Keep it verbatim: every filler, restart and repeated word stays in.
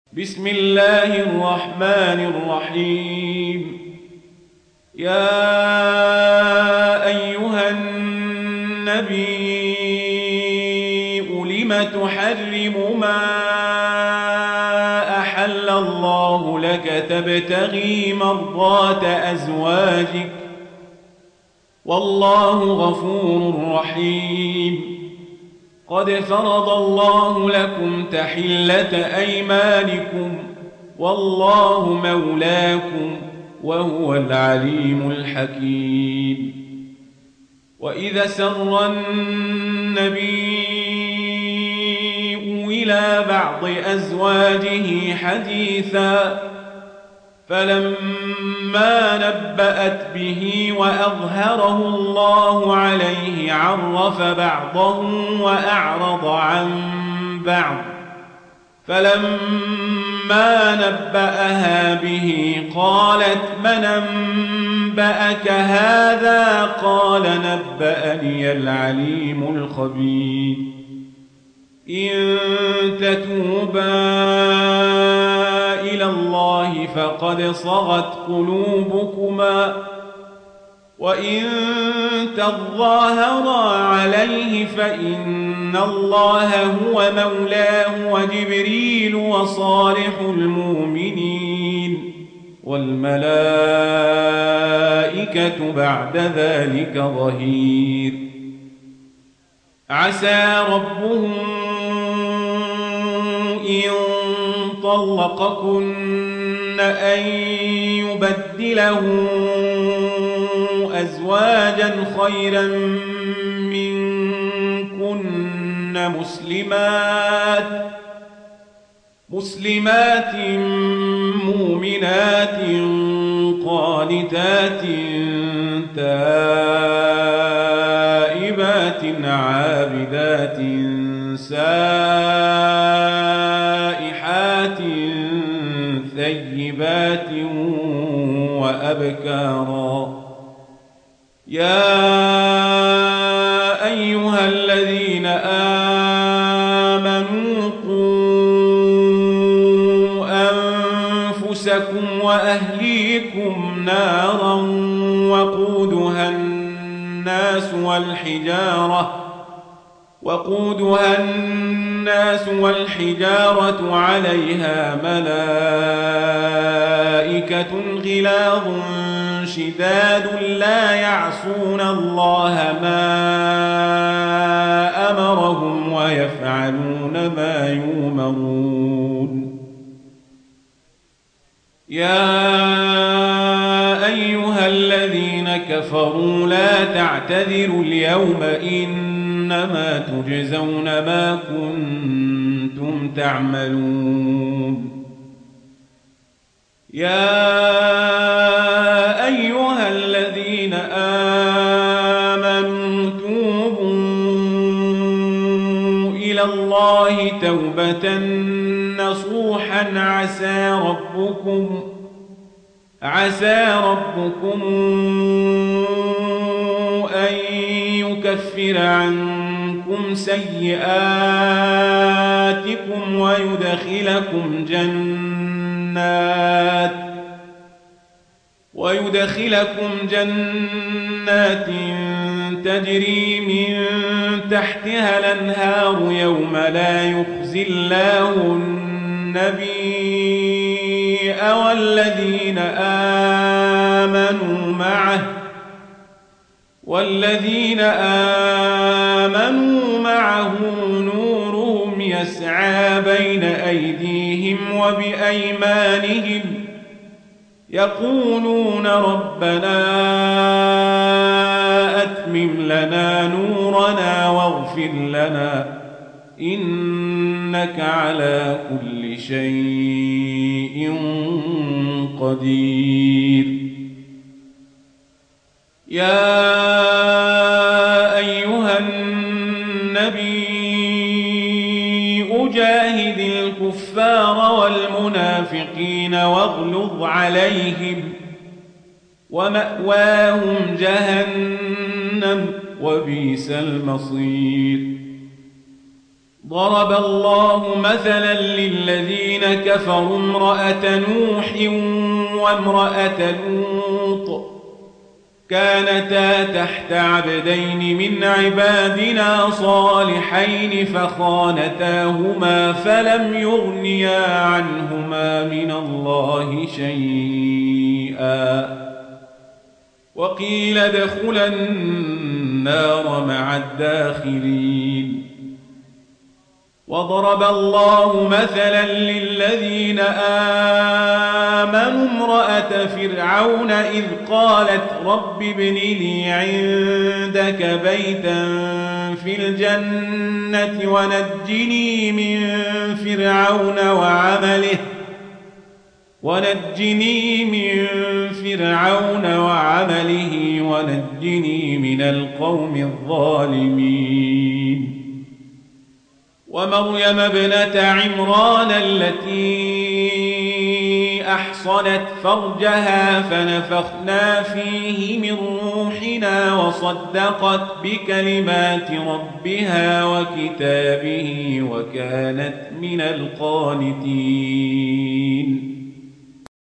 بسم الله الرحمن الرحيم. يا أيها النبي لم تحرم ما أحل الله لك تبتغي مرضات أزواجك والله غفور رحيم. قد فرض الله لكم تحلة أيمانكم والله مولاكم وهو العليم الحكيم. وإذا سر النبي إلى بعض أزواجه حديثا فلما نبأت به وأظهره الله عليه عرف بعضه وأعرض عن بعض، فلما نبأها به قالت من أنبأك هذا؟ قال نبأني العليم الخبير. إن تتوبا إلى الله فقد صغت قلوبكما وإن تظاهرا عليه فإن الله هو مولاه وجبريل وصالح المؤمنين والملائكة بعد ذلك ظهير. عسى ربه إن طلقكن أن يبدله أزواجا خيرا منكن مسلمات مسلمات مؤمنات قانتات تائبات عابدات سائحات ثيبات وأبكارا. يا أيها الذين آمنوا قوا أنفسكم وأهليكم نارا وقودها الناس والحجارة وقودها الناس والحجارة عليها ملائكة غلاظ شداد لا يعصون الله ما أمرهم ويفعلون ما يؤمرون. يا أيها الذين كفروا لا تعتذروا اليوم إنما تجزون ما كنتم تعملون. يا أيها الذين آمنوا توبوا إلى الله توبة نصوحا عسى ربكم عسى ربكم أن يكفر عنكم سيئاتكم ويدخلكم جنات ويدخلكم جنات تجري من تحتها الأنهار يوم لا يخزي الله النبي والذين آمنوا معه والذين آمنوا معه نورهم يسعى بين أيديهم وبأيمانهم يقولون ربنا أتمم لنا نورنا واغفر لنا إنك على كل شيء قدير. يا أيها النبي أجاهد الكفار والمنافقين واغلظ عليهم ومأواهم جهنم وبئس المصير. ضرب الله مثلا للذين كفروا امرأة نوح وامرأة لوط كانتا تحت عبدين من عبادنا صالحين فخانتاهما فلم يغنيا عنهما من الله شيئا وقيل ادخلا النار مع الداخلين. وضرب الله مثلا للذين آمنوا امرأة فرعون إذ قالت رب ابن لي عندك بيتا في الجنة ونجني من فرعون وعمله ونجني من فرعون وعمله ونجني من القوم الظالمين. ومريم ابنة عمران التي أحصنت فرجها فنفخنا فيه من روحنا وصدقت بكلمات ربها وكتابه وكانت من القانتين.